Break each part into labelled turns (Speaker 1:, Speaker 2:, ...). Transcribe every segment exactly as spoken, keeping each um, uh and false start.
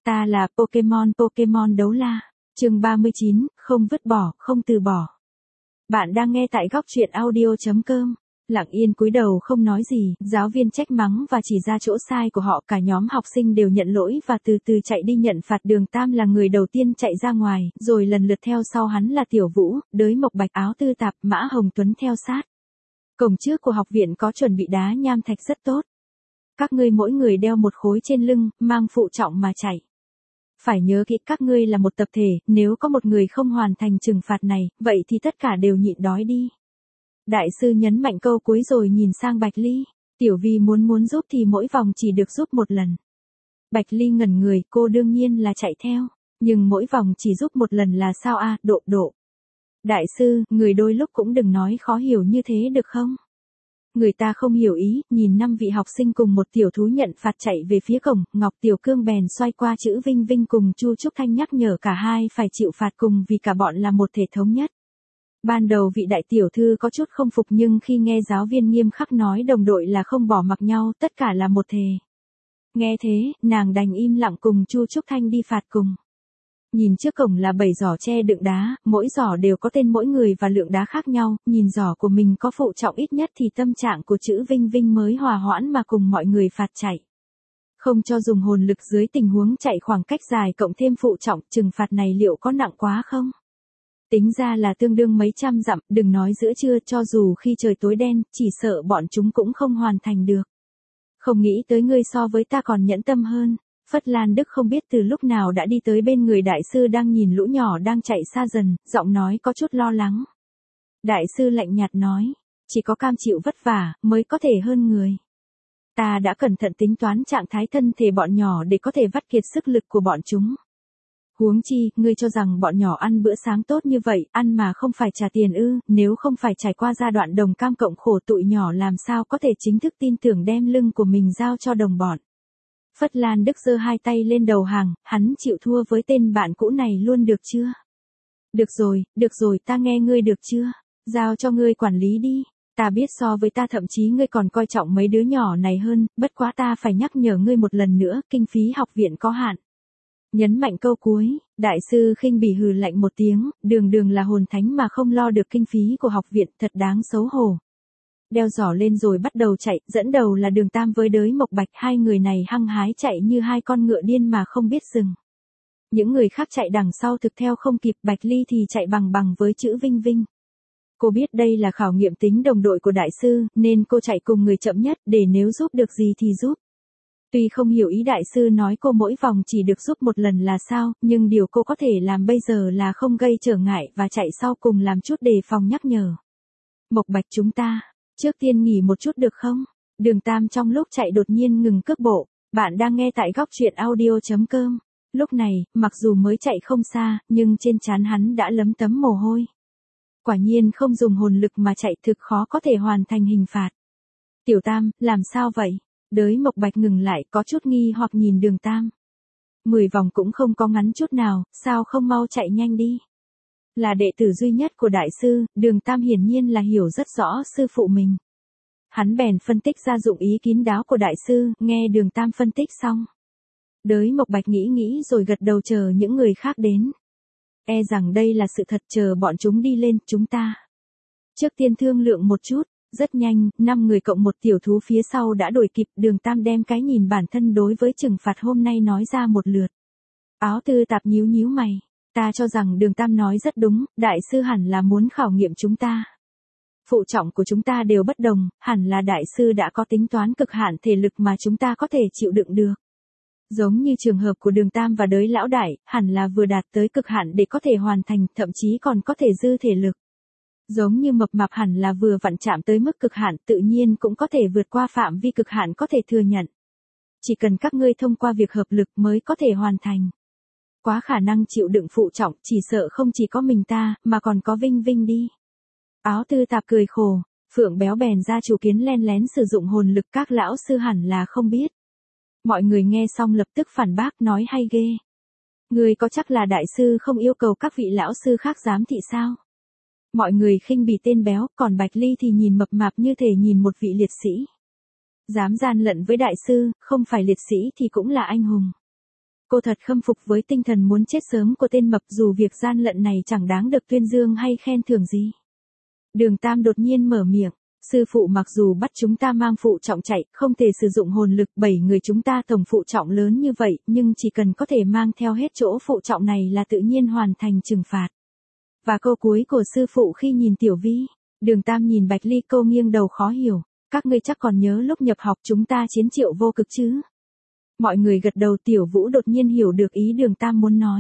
Speaker 1: Ta là Pokemon Pokemon đấu la. Chương ba mươi chín, không vứt bỏ, không từ bỏ. Bạn đang nghe tại góc truyện audio chấm com. Lặng yên cúi đầu không nói gì, giáo viên trách mắng và chỉ ra chỗ sai của họ, cả nhóm học sinh đều nhận lỗi và từ từ chạy đi nhận phạt. Đường Tam là người đầu tiên chạy ra ngoài, rồi lần lượt theo sau hắn là Tiểu Vũ, Đới Mộc Bạch, Áo Tư Tạp, Mã Hồng Tuấn theo sát. Cổng trước của học viện có chuẩn bị đá nham thạch rất tốt. Các ngươi mỗi người đeo một khối trên lưng, mang phụ trọng mà chạy. Phải nhớ kỹ các ngươi là một tập thể, nếu có một người không hoàn thành trừng phạt này, vậy thì tất cả đều nhịn đói đi. Đại sư nhấn mạnh câu cuối rồi nhìn sang Bạch Ly. Tiểu Vi muốn muốn giúp thì mỗi vòng chỉ được giúp một lần. Bạch Ly ngẩn người, cô đương nhiên là chạy theo. Nhưng mỗi vòng chỉ giúp một lần là sao a, à, độ độ. Đại sư, người đôi lúc cũng đừng nói khó hiểu như thế được không? Người ta không hiểu ý, nhìn năm vị học sinh cùng một tiểu thú nhận phạt chạy về phía cổng, Ngọc Tiểu Cương bèn xoay qua chữ Vinh Vinh cùng Chu Trúc Thanh nhắc nhở cả hai phải chịu phạt cùng vì cả bọn là một thể thống nhất. Ban đầu vị đại tiểu thư có chút không phục nhưng khi nghe giáo viên nghiêm khắc nói đồng đội là không bỏ mặc nhau, tất cả là một thể. Nghe thế, nàng đành im lặng cùng Chu Trúc Thanh đi phạt cùng. Nhìn trước cổng là bảy giỏ tre đựng đá, mỗi giỏ đều có tên mỗi người và lượng đá khác nhau, nhìn giỏ của mình có phụ trọng ít nhất thì tâm trạng của chữ Vinh Vinh mới hòa hoãn mà cùng mọi người phạt chạy. Không cho dùng hồn lực dưới tình huống chạy khoảng cách dài cộng thêm phụ trọng, trừng phạt này liệu có nặng quá không? Tính ra là tương đương mấy trăm dặm, đừng nói giữa trưa, cho dù khi trời tối đen, chỉ sợ bọn chúng cũng không hoàn thành được. Không nghĩ tới ngươi so với ta còn nhẫn tâm hơn. Phất Lan Đức không biết từ lúc nào đã đi tới bên người đại sư đang nhìn lũ nhỏ đang chạy xa dần, giọng nói có chút lo lắng. Đại sư lạnh nhạt nói, chỉ có cam chịu vất vả, mới có thể hơn người. Ta đã cẩn thận tính toán trạng thái thân thể bọn nhỏ để có thể vắt kiệt sức lực của bọn chúng. Huống chi, ngươi cho rằng bọn nhỏ ăn bữa sáng tốt như vậy, ăn mà không phải trả tiền ư, nếu không phải trải qua giai đoạn đồng cam cộng khổ tụi nhỏ làm sao có thể chính thức tin tưởng đem lưng của mình giao cho đồng bọn. Phất Lan Đức giơ hai tay lên đầu hàng, hắn chịu thua với tên bạn cũ này luôn được chưa? Được rồi, được rồi, ta nghe ngươi được chưa? Giao cho ngươi quản lý đi. Ta biết so với ta thậm chí ngươi còn coi trọng mấy đứa nhỏ này hơn, bất quá ta phải nhắc nhở ngươi một lần nữa, kinh phí học viện có hạn. Nhấn mạnh câu cuối, đại sư khinh bỉ hừ lạnh một tiếng, đường đường là hồn thánh mà không lo được kinh phí của học viện, thật đáng xấu hổ. Đeo giỏ lên rồi bắt đầu chạy, dẫn đầu là Đường Tam với Đới Mộc Bạch, hai người này hăng hái chạy như hai con ngựa điên mà không biết dừng. Những người khác chạy đằng sau thực theo không kịp, Bạch Ly thì chạy bằng bằng với chữ Vinh Vinh. Cô biết đây là khảo nghiệm tính đồng đội của đại sư, nên cô chạy cùng người chậm nhất để nếu giúp được gì thì giúp. Tuy không hiểu ý đại sư nói cô mỗi vòng chỉ được giúp một lần là sao, nhưng điều cô có thể làm bây giờ là không gây trở ngại và chạy sau cùng làm chút đề phòng nhắc nhở. Mộc Bạch chúng ta, trước tiên nghỉ một chút được không? Đường Tam trong lúc chạy đột nhiên ngừng cước bộ. Bạn đang nghe tại góc truyện audio chấm com. Lúc này, mặc dù mới chạy không xa, nhưng trên trán hắn đã lấm tấm mồ hôi. Quả nhiên không dùng hồn lực mà chạy thực khó có thể hoàn thành hình phạt. Tiểu Tam, làm sao vậy? Đới Mộc Bạch ngừng lại, có chút nghi hoặc nhìn Đường Tam. Mười vòng cũng không có ngắn chút nào, sao không mau chạy nhanh đi? Là đệ tử duy nhất của đại sư, Đường Tam hiển nhiên là hiểu rất rõ sư phụ mình. Hắn bèn phân tích ra dụng ý kín đáo của đại sư, nghe Đường Tam phân tích xong. Đới Mộc Bạch nghĩ nghĩ rồi gật đầu chờ những người khác đến. E rằng đây là sự thật, chờ bọn chúng đi lên, chúng ta. Trước tiên thương lượng một chút, rất nhanh, năm người cộng một tiểu thú phía sau đã đuổi kịp, Đường Tam đem cái nhìn bản thân đối với trừng phạt hôm nay nói ra một lượt. Áo Tư Tạp nhíu nhíu mày. Ta cho rằng Đường Tam nói rất đúng, đại sư hẳn là muốn khảo nghiệm chúng ta. Phụ trọng của chúng ta đều bất đồng, hẳn là đại sư đã có tính toán cực hạn thể lực mà chúng ta có thể chịu đựng được. Giống như trường hợp của Đường Tam và Đới Lão Đại, hẳn là vừa đạt tới cực hạn để có thể hoàn thành, thậm chí còn có thể dư thể lực. Giống như Mập Mạp hẳn là vừa vặn chạm tới mức cực hạn, tự nhiên cũng có thể vượt qua phạm vi cực hạn có thể thừa nhận. Chỉ cần các ngươi thông qua việc hợp lực mới có thể hoàn thành. Quá khả năng chịu đựng phụ trọng, chỉ sợ không chỉ có mình ta, mà còn có Vinh Vinh đi. Áo Tư Tạp cười khổ, Phượng Béo bèn ra chủ kiến len lén sử dụng hồn lực, các lão sư hẳn là không biết. Mọi người nghe xong lập tức phản bác nói hay ghê. Người có chắc là đại sư không yêu cầu các vị lão sư khác giám thị sao? Mọi người khinh bỉ tên béo, còn Bạch Ly thì nhìn Mập Mạp như thể nhìn một vị liệt sĩ. Dám gian lận với đại sư, không phải liệt sĩ thì cũng là anh hùng. Cô thật khâm phục với tinh thần muốn chết sớm của tên mập, dù việc gian lận này chẳng đáng được tuyên dương hay khen thưởng gì. Đường Tam đột nhiên mở miệng. Sư phụ mặc dù bắt chúng ta mang phụ trọng chạy, không thể sử dụng hồn lực, bảy người chúng ta tổng phụ trọng lớn như vậy, nhưng chỉ cần có thể mang theo hết chỗ phụ trọng này là tự nhiên hoàn thành trừng phạt. Và câu cuối của sư phụ khi nhìn Tiểu Vi. Đường Tam nhìn Bạch Ly, cô nghiêng đầu khó hiểu. Các ngươi chắc còn nhớ lúc nhập học chúng ta chiến Triệu Vô Cực chứ? Mọi người gật đầu. Tiểu Vũ đột nhiên hiểu được ý Đường Tam muốn nói.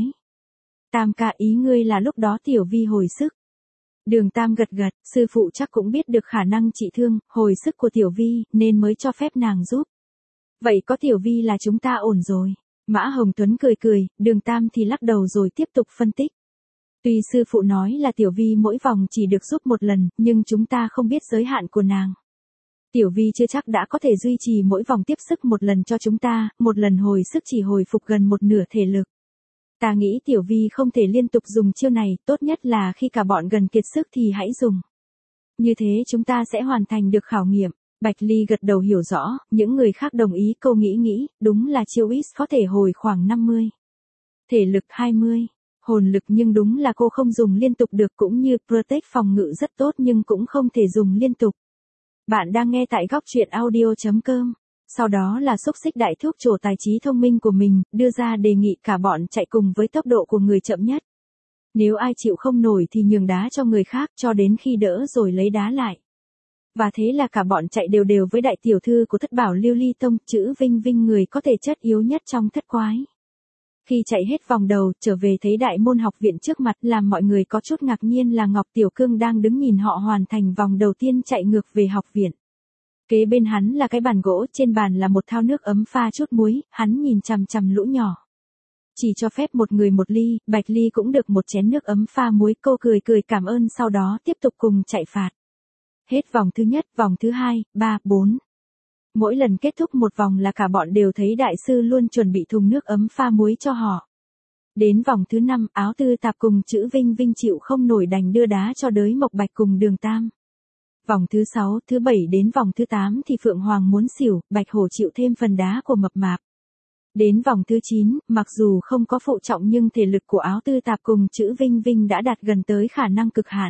Speaker 1: Tam ca, ý ngươi là lúc đó Tiểu Vi hồi sức. Đường Tam gật gật, sư phụ chắc cũng biết được khả năng trị thương, hồi sức của Tiểu Vi, nên mới cho phép nàng giúp. Vậy có Tiểu Vi là chúng ta ổn rồi. Mã Hồng Tuấn cười cười, Đường Tam thì lắc đầu rồi tiếp tục phân tích. Tuy sư phụ nói là Tiểu Vi mỗi vòng chỉ được giúp một lần, nhưng chúng ta không biết giới hạn của nàng. Tiểu Vi chưa chắc đã có thể duy trì mỗi vòng tiếp sức một lần cho chúng ta, một lần hồi sức chỉ hồi phục gần một nửa thể lực. Ta nghĩ Tiểu Vi không thể liên tục dùng chiêu này, tốt nhất là khi cả bọn gần kiệt sức thì hãy dùng. Như thế chúng ta sẽ hoàn thành được khảo nghiệm. Bạch Ly gật đầu hiểu rõ, những người khác đồng ý. Cô nghĩ nghĩ, đúng là chiêu ít có thể hồi khoảng năm mươi. Thể lực hai mươi. Hồn lực nhưng đúng là cô không dùng liên tục được, cũng như Protect phòng ngự rất tốt nhưng cũng không thể dùng liên tục. Bạn đang nghe tại góc truyện audio chấm com. Sau đó là xúc xích đại thuốc trổ tài trí thông minh của mình, đưa ra đề nghị cả bọn chạy cùng với tốc độ của người chậm nhất. Nếu ai chịu không nổi thì nhường đá cho người khác cho đến khi đỡ rồi lấy đá lại. Và thế là cả bọn chạy đều đều với đại tiểu thư của Thất Bảo Lưu Ly Tông, chữ Vinh Vinh, người có thể chất yếu nhất trong thất quái. Khi chạy hết vòng đầu, trở về thấy đại môn học viện trước mặt, làm mọi người có chút ngạc nhiên là Ngọc Tiểu Cương đang đứng nhìn họ hoàn thành vòng đầu tiên chạy ngược về học viện. Kế bên hắn là cái bàn gỗ, trên bàn là một thao nước ấm pha chút muối, hắn nhìn chằm chằm lũ nhỏ. Chỉ cho phép một người một ly, Bạch Ly cũng được một chén nước ấm pha muối, cô cười cười cảm ơn sau đó tiếp tục cùng chạy phạt. Hết vòng thứ nhất, vòng thứ hai, ba, bốn. Mỗi lần kết thúc một vòng là cả bọn đều thấy đại sư luôn chuẩn bị thùng nước ấm pha muối cho họ. Đến vòng thứ năm, Áo Tư Tạp cùng chữ Vinh Vinh chịu không nổi đành đưa đá cho Đới Mộc Bạch cùng Đường Tam. Vòng thứ sáu, thứ bảy đến vòng thứ tám thì Phượng Hoàng muốn xỉu, Bạch Hổ chịu thêm phần đá của Mập Mạp. Đến vòng thứ chín, mặc dù không có phụ trọng nhưng thể lực của Áo Tư Tạp cùng chữ Vinh Vinh đã đạt gần tới khả năng cực hạn.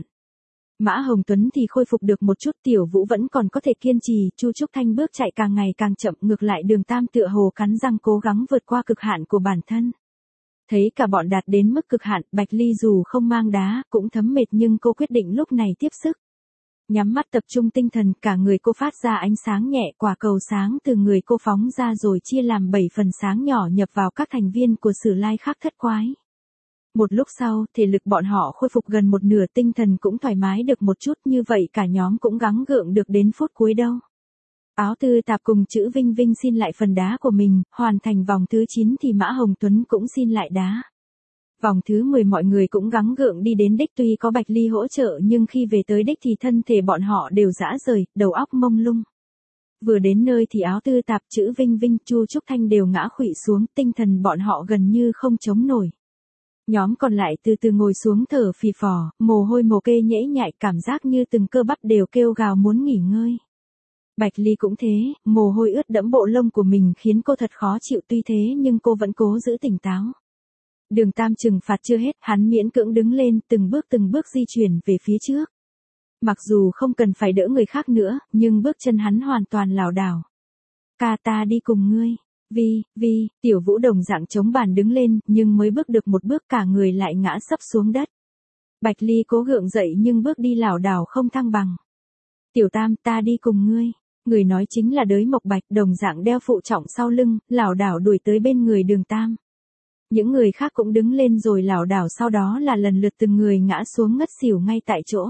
Speaker 1: Mã Hồng Tuấn thì khôi phục được một chút, Tiểu Vũ vẫn còn có thể kiên trì, Chu Trúc Thanh bước chạy càng ngày càng chậm, ngược lại Đường Tam tựa hồ cắn răng cố gắng vượt qua cực hạn của bản thân. Thấy cả bọn đạt đến mức cực hạn, Bạch Ly dù không mang đá, cũng thấm mệt nhưng cô quyết định lúc này tiếp sức. Nhắm mắt tập trung tinh thần, cả người cô phát ra ánh sáng nhẹ, quả cầu sáng từ người cô phóng ra rồi chia làm bảy phần sáng nhỏ nhập vào các thành viên của Sử Lai Khắc thất quái. Một lúc sau, thể lực bọn họ khôi phục gần một nửa, tinh thần cũng thoải mái được một chút, như vậy cả nhóm cũng gắng gượng được đến phút cuối đâu. Áo Tư Tạp cùng chữ Vinh Vinh xin lại phần đá của mình, hoàn thành vòng thứ chín thì Mã Hồng Tuấn cũng xin lại đá. Vòng thứ mười mọi người cũng gắng gượng đi đến đích, tuy có Bạch Ly hỗ trợ nhưng khi về tới đích thì thân thể bọn họ đều rã rời, đầu óc mông lung. Vừa đến nơi thì Áo Tư Tạp, chữ Vinh Vinh, Chu Trúc Thanh đều ngã khuỵu xuống, tinh thần bọn họ gần như không chống nổi. Nhóm còn lại từ từ ngồi xuống thở phì phò, mồ hôi mồ kê nhễ nhại, cảm giác như từng cơ bắp đều kêu gào muốn nghỉ ngơi. Bạch Ly cũng thế, mồ hôi ướt đẫm bộ lông của mình khiến cô thật khó chịu, tuy thế nhưng cô vẫn cố giữ tỉnh táo. Đường Tam trừng phạt chưa hết, hắn miễn cưỡng đứng lên, từng bước từng bước di chuyển về phía trước. Mặc dù không cần phải đỡ người khác nữa, nhưng bước chân hắn hoàn toàn lảo đảo. Ca, ta đi cùng ngươi. Vi, Vi, Tiểu Vũ đồng dạng chống bàn đứng lên, nhưng mới bước được một bước cả người lại ngã sấp xuống đất. Bạch Ly cố gượng dậy nhưng bước đi lảo đảo không thăng bằng. Tiểu Tam, ta đi cùng ngươi. Người nói chính là Đới Mộc Bạch, đồng dạng đeo phụ trọng sau lưng, lảo đảo đuổi tới bên người Đường Tam. Những người khác cũng đứng lên rồi lảo đảo, sau đó là lần lượt từng người ngã xuống ngất xỉu ngay tại chỗ.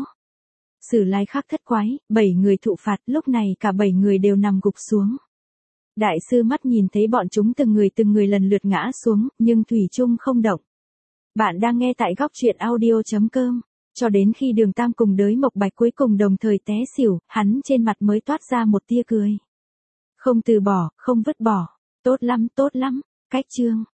Speaker 1: Sử Lai Khắc thất quái, bảy người thụ phạt, lúc này cả bảy người đều nằm gục xuống. Đại sư mắt nhìn thấy bọn chúng từng người từng người lần lượt ngã xuống, nhưng thủy chung không động. Bạn đang nghe tại góc truyện audio chấm com. Cho đến khi Đường Tam cùng Đới Mộc Bạch cuối cùng đồng thời té xỉu, hắn trên mặt mới toát ra một tia cười. Không từ bỏ, không vứt bỏ. Tốt lắm, tốt lắm. Cách chương.